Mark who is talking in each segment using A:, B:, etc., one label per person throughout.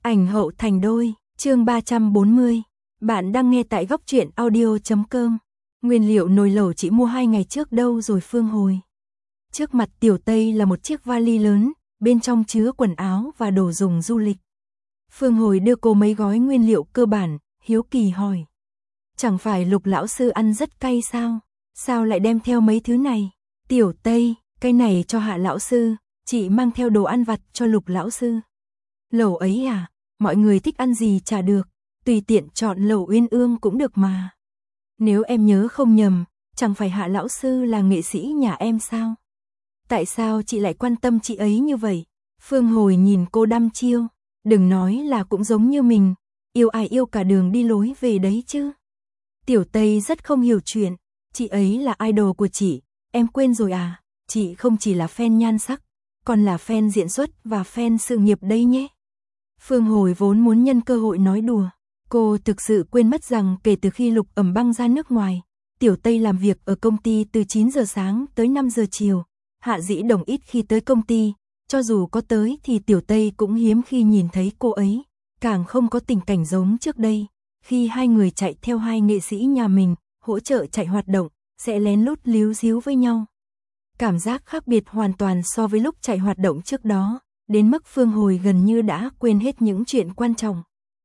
A: Ảnh hậu thành đôi, chương 340. Bạn đang nghe tại góc truyện audio.com. Nguyên liệu nồi lẩu chị mua 2 ngày trước đâu rồi Phương hồi. Trước mặt Tiểu Tây là một chiếc vali lớn, bên trong chứa quần áo và đồ dùng du lịch. Phương hồi đưa cô mấy gói nguyên liệu cơ bản, hiếu kỳ hỏi. Chẳng phải Lục lão sư ăn rất cay sao? Sao lại đem theo mấy thứ này? Tiểu Tây, cái này cho Hạ lão sư, chị mang theo đồ ăn vặt cho Lục lão sư. Lẩu ấy à, mọi người thích ăn gì chả được, tùy tiện chọn lẩu uyên ương cũng được mà. Nếu em nhớ không nhầm, chẳng phải Hạ lão sư là nghệ sĩ nhà em sao? Tại sao chị lại quan tâm chị ấy như vậy? Phương hồi nhìn cô đăm chiêu, đừng nói là cũng giống như mình, yêu ai yêu cả đường đi lối về đấy chứ. Tiểu Tây rất không hiểu chuyện, chị ấy là idol của chị, em quên rồi à, chị không chỉ là fan nhan sắc, còn là fan diễn xuất và fan sự nghiệp đây nhé. Phương hồi vốn muốn nhân cơ hội nói đùa, cô thực sự quên mất rằng kể từ khi Lục Ẩm Băng ra nước ngoài, Tiểu Tây làm việc ở công ty từ 9 giờ sáng tới 5 giờ chiều, Hạ Dĩ Đồng ít khi tới công ty, cho dù có tới thì Tiểu Tây cũng hiếm khi nhìn thấy cô ấy, càng không có tình cảnh giống trước đây, khi hai người chạy theo hai nghệ sĩ nhà mình, hỗ trợ chạy hoạt động, sẽ lén lút líu díu với nhau. Cảm giác khác biệt hoàn toàn so với lúc chạy hoạt động trước đó, đến mức Phương hồi gần như đã quên hết những chuyện quan trọng.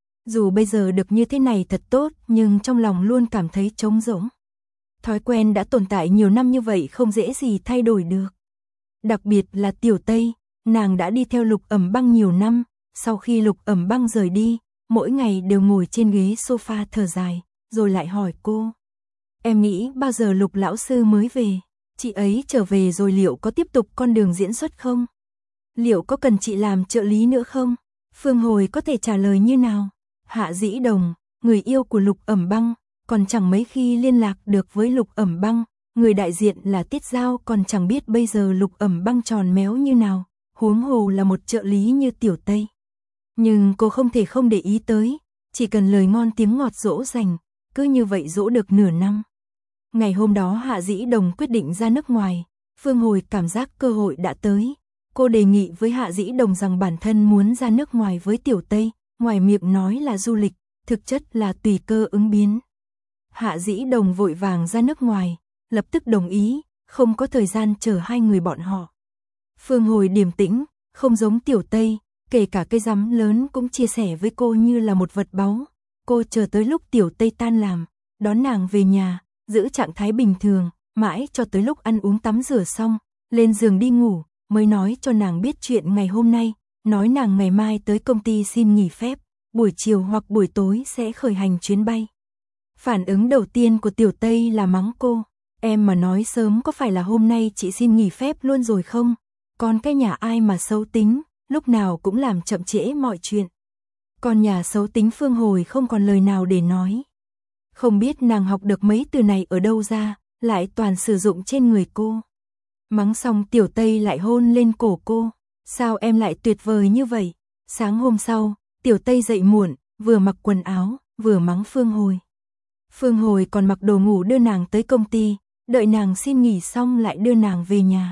A: Dù bây giờ được như thế này thật tốt, nhưng trong lòng luôn cảm thấy trống rỗng. Thói quen đã tồn tại nhiều năm như vậy không dễ gì thay đổi được. Đặc biệt là Tiểu Tây, nàng đã đi theo Lục Ẩm Băng nhiều năm, sau khi Lục Ẩm Băng rời đi, mỗi ngày đều ngồi trên ghế sofa thở dài, rồi lại hỏi cô. Em nghĩ bao giờ Lục lão sư mới về? Chị ấy trở về rồi liệu có tiếp tục con đường diễn xuất không? Liệu có cần chị làm trợ lý nữa không? Phương hồi có thể trả lời như nào? Hạ Dĩ Đồng, người yêu của Lục Ẩm Băng, còn chẳng mấy khi liên lạc được với Lục Ẩm Băng, người đại diện là Tiết Giao còn chẳng biết bây giờ Lục Ẩm Băng tròn méo như nào, huống hồ là một trợ lý như Tiểu Tây. Nhưng cô không thể không để ý tới, chỉ cần lời ngon tiếng ngọt dỗ dành, cứ như vậy dỗ được nửa năm. Ngày hôm đó Hạ Dĩ Đồng quyết định ra nước ngoài, Phương hồi cảm giác cơ hội đã tới. Cô đề nghị với Hạ Dĩ Đồng rằng bản thân muốn ra nước ngoài với Tiểu Tây, ngoài miệng nói là du lịch, thực chất là tùy cơ ứng biến. Hạ Dĩ Đồng vội vàng ra nước ngoài, lập tức đồng ý, không có thời gian chờ hai người bọn họ. Phương hồi điềm tĩnh, không giống Tiểu Tây, kể cả cây rắm lớn cũng chia sẻ với cô như là một vật báu. Cô chờ tới lúc Tiểu Tây tan làm, đón nàng về nhà, giữ trạng thái bình thường, mãi cho tới lúc ăn uống tắm rửa xong, lên giường đi ngủ, mới nói cho nàng biết chuyện ngày hôm nay, nói nàng ngày mai tới công ty xin nghỉ phép, buổi chiều hoặc buổi tối sẽ khởi hành chuyến bay. Phản ứng đầu tiên của Tiểu Tây là mắng cô, em mà nói sớm có phải là hôm nay chị xin nghỉ phép luôn rồi không? Còn cái nhà ai mà xấu tính, lúc nào cũng làm chậm trễ mọi chuyện. Còn nhà xấu tính Phương hồi không còn lời nào để nói. Không biết nàng học được mấy từ này ở đâu ra, lại toàn sử dụng trên người cô. Mắng xong Tiểu Tây lại hôn lên cổ cô. Sao em lại tuyệt vời như vậy? Sáng hôm sau, Tiểu Tây dậy muộn, vừa mặc quần áo, vừa mắng Phương hồi. Phương hồi còn mặc đồ ngủ đưa nàng tới công ty, đợi nàng xin nghỉ xong lại đưa nàng về nhà.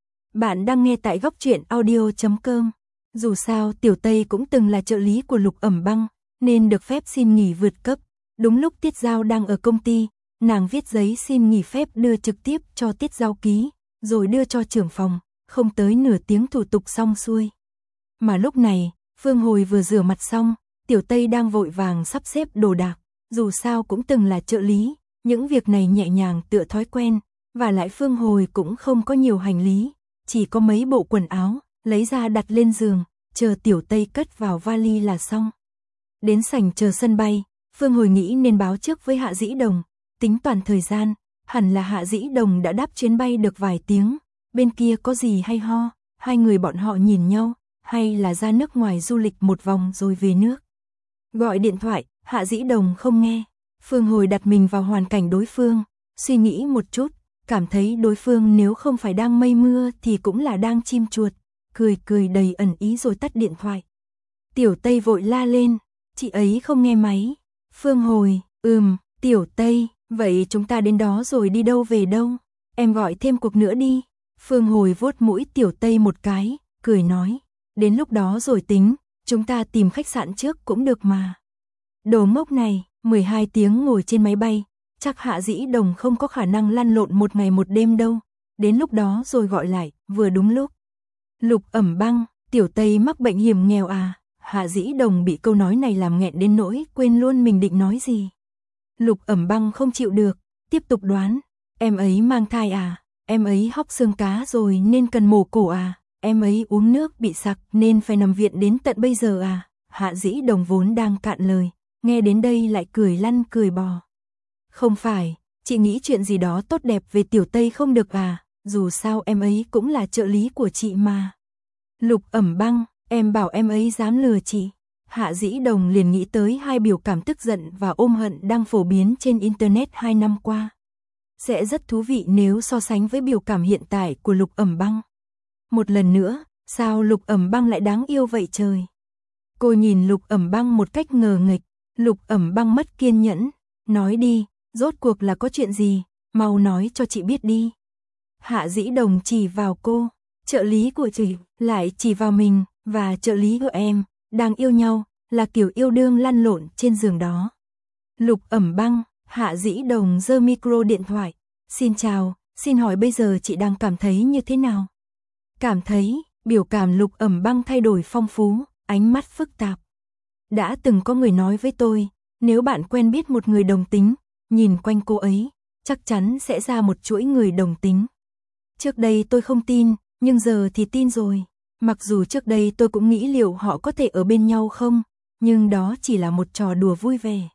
A: Bạn đang nghe tại góc truyện audio.com. Dù sao Tiểu Tây cũng từng là trợ lý của Lục Ẩm Băng, nên được phép xin nghỉ vượt cấp. Đúng lúc Tiết Giao đang ở công ty, nàng viết giấy xin nghỉ phép đưa trực tiếp cho Tiết Giao ký, rồi đưa cho trưởng phòng, không tới nửa tiếng thủ tục xong xuôi. Mà lúc này, Phương hồi vừa rửa mặt xong, Tiểu Tây đang vội vàng sắp xếp đồ đạc, dù sao cũng từng là trợ lý, những việc này nhẹ nhàng tựa thói quen, và lại Phương hồi cũng không có nhiều hành lý, chỉ có mấy bộ quần áo, lấy ra đặt lên giường, chờ Tiểu Tây cất vào vali là xong. Đến sảnh chờ sân bay, Phương hồi nghĩ nên báo trước với Hạ Dĩ Đồng, tính toàn thời gian, hẳn là Hạ Dĩ Đồng đã đáp chuyến bay được vài tiếng, bên kia có gì hay ho, hai người bọn họ nhìn nhau, hay là ra nước ngoài du lịch một vòng rồi về nước. Gọi điện thoại, Hạ Dĩ Đồng không nghe, Phương hồi đặt mình vào hoàn cảnh đối phương, suy nghĩ một chút, cảm thấy đối phương nếu không phải đang mây mưa thì cũng là đang chim chuột, cười cười đầy ẩn ý rồi tắt điện thoại. Tiểu Tây vội la lên, chị ấy không nghe máy. Phương hồi, Tiểu Tây, vậy chúng ta đến đó rồi đi đâu về đâu? Em gọi thêm cuộc nữa đi. Phương hồi vuốt mũi Tiểu Tây một cái, cười nói, đến lúc đó rồi tính, Chúng ta tìm khách sạn trước cũng được mà. Đồ ngốc này, 12 tiếng ngồi trên máy bay, chắc Hạ Dĩ Đồng không có khả năng lăn lộn một ngày một đêm đâu. Đến lúc đó rồi gọi lại, vừa đúng lúc. Lục Ẩm Băng, tiểu Tây mắc bệnh hiểm nghèo à? Hạ Dĩ Đồng bị câu nói này làm nghẹn đến nỗi quên luôn mình định nói gì. Lục Ẩm Băng không chịu được, tiếp tục đoán. Em ấy mang thai à? Em ấy hóc xương cá rồi nên cần mổ cổ à? Em ấy uống nước bị sặc nên phải nằm viện đến tận bây giờ à? Hạ Dĩ Đồng vốn đang cạn lời, nghe đến đây lại cười lăn cười bò. Không phải, chị nghĩ chuyện gì đó tốt đẹp về tiểu Tây không được à? Dù sao em ấy cũng là trợ lý của chị mà. Lục Ẩm Băng, em bảo em ấy dám lừa chị. Hạ Dĩ Đồng liền nghĩ tới hai biểu cảm tức giận và ôm hận đang phổ biến trên Internet 2 năm qua. Sẽ rất thú vị nếu so sánh với biểu cảm hiện tại của Lục Ẩm Băng. Một lần nữa, sao Lục Ẩm Băng lại đáng yêu vậy trời? Cô nhìn Lục Ẩm Băng một cách ngờ nghịch. Lục Ẩm Băng mất kiên nhẫn. Nói đi, rốt cuộc là có chuyện gì? Mau nói cho chị biết đi. Hạ Dĩ Đồng chỉ vào cô. Trợ lý của chị lại chỉ vào mình và trợ lý của em đang yêu nhau, là kiểu yêu đương lăn lộn trên giường đó. Lục Ẩm Băng, Hạ Dĩ Đồng giơ micro điện thoại. Xin chào, xin hỏi bây giờ chị đang cảm thấy như thế nào? Cảm thấy, biểu cảm Lục Ẩm Băng thay đổi phong phú, ánh mắt phức tạp. Đã từng có người nói với tôi, nếu bạn quen biết một người đồng tính, nhìn quanh cô ấy, chắc chắn sẽ ra một chuỗi người đồng tính. Trước đây tôi không tin, nhưng giờ thì tin rồi. Mặc dù trước đây tôi cũng nghĩ liệu họ có thể ở bên nhau không, nhưng đó chỉ là một trò đùa vui vẻ.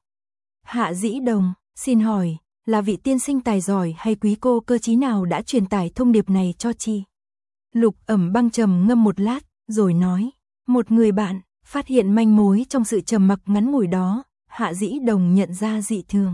A: Hạ Dĩ Đồng, xin hỏi, là vị tiên sinh tài giỏi hay quý cô cơ trí nào đã truyền tải thông điệp này cho chị? Lục Ẩm Băng trầm ngâm một lát, rồi nói, một người bạn. Phát hiện manh mối trong sự trầm mặc ngắn ngủi đó, Hạ Dĩ Đồng nhận ra dị thường.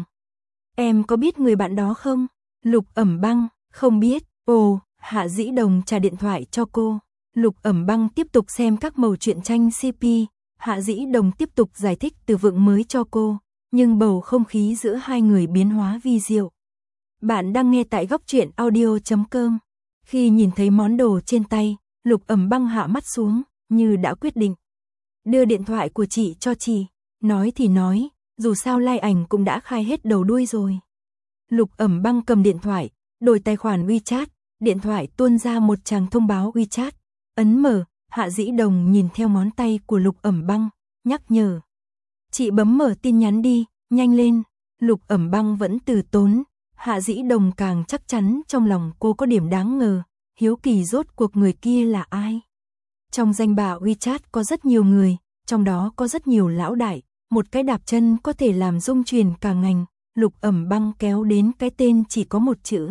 A: Em có biết người bạn đó không? Lục Ẩm Băng, không biết. Ồ, Hạ Dĩ Đồng trả điện thoại cho cô. Lục Ẩm Băng tiếp tục xem các mẩu truyện tranh CP. Hạ Dĩ Đồng tiếp tục giải thích từ vựng mới cho cô, nhưng bầu không khí giữa hai người biến hóa vi diệu. Bạn đang nghe tại góc truyện audio.com. Khi nhìn thấy món đồ trên tay, Lục Ẩm Băng hạ mắt xuống, như đã quyết định. Đưa điện thoại của chị cho chị. Nói thì nói, dù sao like ảnh cũng đã khai hết đầu đuôi rồi. Lục Ẩm Băng cầm điện thoại, đổi tài khoản WeChat, điện thoại tuôn ra một tràng thông báo WeChat. Ấn mở, Hạ Dĩ Đồng nhìn theo ngón tay của Lục Ẩm Băng, nhắc nhở. Chị bấm mở tin nhắn đi, nhanh lên. Lục Ẩm Băng vẫn từ tốn, Hạ Dĩ Đồng càng chắc chắn trong lòng cô có điểm đáng ngờ, hiếu kỳ rốt cuộc người kia là ai. Trong danh bạ WeChat có rất nhiều người, trong đó có rất nhiều lão đại, một cái đạp chân có thể làm rung chuyển cả ngành. Lục Ẩm Băng kéo đến cái tên chỉ có một chữ.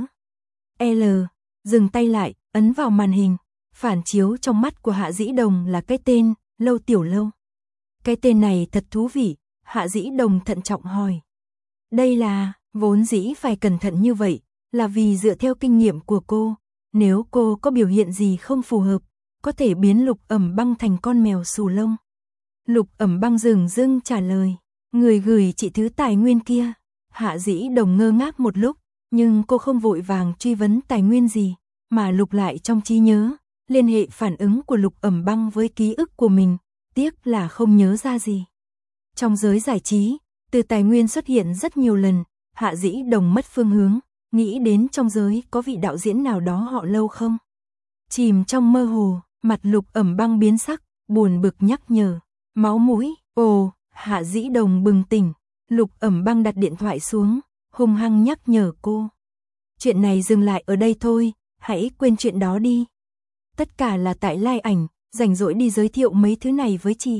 A: L, dừng tay lại, ấn vào màn hình, phản chiếu trong mắt của Hạ Dĩ Đồng là cái tên, Lâu Tiểu Lâu. Cái tên này thật thú vị, Hạ Dĩ Đồng thận trọng hỏi. Đây là, vốn dĩ phải cẩn thận như vậy, là vì dựa theo kinh nghiệm của cô, nếu cô có biểu hiện gì không phù hợp, có thể biến Lục Ẩm Băng thành con mèo xù lông. Lục Ẩm Băng dừng dưng trả lời, người gửi chị thứ tài nguyên kia. Hạ Dĩ Đồng ngơ ngác một lúc, nhưng cô không vội vàng truy vấn tài nguyên gì, mà lục lại trong trí nhớ, liên hệ phản ứng của Lục Ẩm Băng với ký ức của mình, tiếc là không nhớ ra gì. Trong giới giải trí, từ tài nguyên xuất hiện rất nhiều lần, Hạ Dĩ Đồng mất phương hướng, nghĩ đến trong giới có vị đạo diễn nào đó họ Lâu không? Chìm trong mơ hồ, mặt Lục Ẩm Băng biến sắc, buồn bực nhắc nhở, máu mũi. Ồ, Hạ Dĩ Đồng bừng tỉnh, Lục Ẩm Băng đặt điện thoại xuống, hung hăng nhắc nhở cô. Chuyện này dừng lại ở đây thôi, hãy quên chuyện đó đi. Tất cả là tại like ảnh, rảnh rỗi đi giới thiệu mấy thứ này với chị.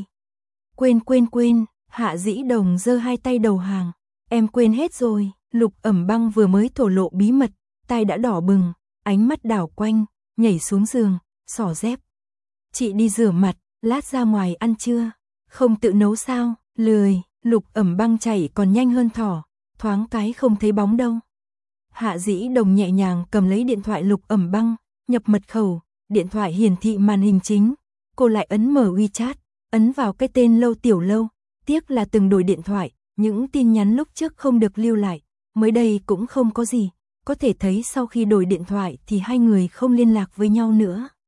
A: Quên, Hạ Dĩ Đồng giơ hai tay đầu hàng. Em quên hết rồi. Lục Ẩm Băng vừa mới thổ lộ bí mật, tai đã đỏ bừng, ánh mắt đảo quanh, nhảy xuống giường, xỏ dép. Chị đi rửa mặt, lát ra ngoài ăn trưa. Không tự nấu sao? Lười. Lục Ẩm Băng chạy còn nhanh hơn thỏ, thoáng cái không thấy bóng đâu. Hạ Dĩ Đồng nhẹ nhàng cầm lấy điện thoại Lục Ẩm Băng, nhập mật khẩu, điện thoại hiển thị màn hình chính. Cô lại ấn mở WeChat, ấn vào cái tên Lâu Tiểu Lâu. Tiếc là từng đổi điện thoại, những tin nhắn lúc trước không được lưu lại, mới đây cũng không có gì. Có thể thấy sau khi đổi điện thoại thì hai người không liên lạc với nhau nữa.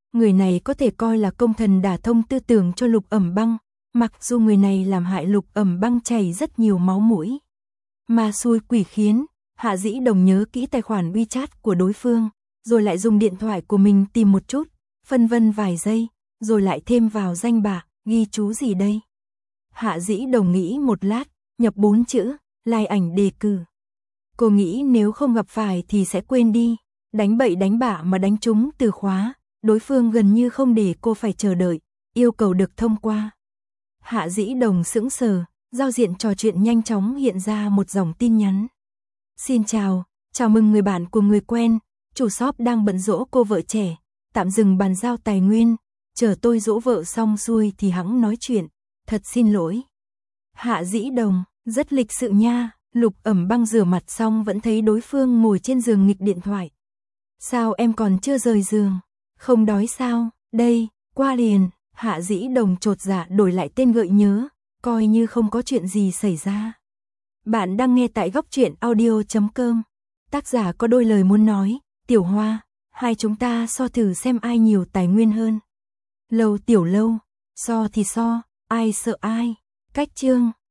A: Người này có thể coi là công thần đả thông tư tưởng cho Lục Ẩm Băng, mặc dù người này làm hại Lục Ẩm Băng chảy rất nhiều máu mũi. Mà xui quỷ khiến, Hạ Dĩ Đồng nhớ kỹ tài khoản WeChat của đối phương, rồi lại dùng điện thoại của mình tìm một chút, phân vân vài giây, rồi lại thêm vào danh bạ, ghi chú gì đây? Hạ Dĩ Đồng nghĩ một lát, nhập 4 chữ, lai ảnh đề cử. Cô nghĩ nếu không gặp phải thì sẽ quên đi, đánh bậy đánh bạ mà đánh trúng từ khóa, đối phương gần như không để cô phải chờ đợi, yêu cầu được thông qua. Hạ Dĩ Đồng sững sờ, giao diện trò chuyện nhanh chóng hiện ra một dòng tin nhắn. Xin chào, chào mừng người bạn của người quen, chủ shop đang bận giỗ cô vợ trẻ, tạm dừng bàn giao tài nguyên, chờ tôi giỗ vợ xong xuôi thì hẵng nói chuyện, thật xin lỗi. Hạ Dĩ Đồng, rất lịch sự nha. Lục Ẩm Băng rửa mặt xong vẫn thấy đối phương ngồi trên giường nghịch điện thoại. Sao em còn chưa rời giường? Không đói sao? Đây, qua liền. Hạ Dĩ Đồng chột dạ đổi lại tên gợi nhớ, coi như không có chuyện gì xảy ra. Bạn đang nghe tại góc truyện audio.com. Tác giả có đôi lời muốn nói, Tiểu Hoa, hai chúng ta so thử xem ai nhiều tài nguyên hơn. Lâu Tiểu Lâu, so thì so, ai sợ ai. Cách chương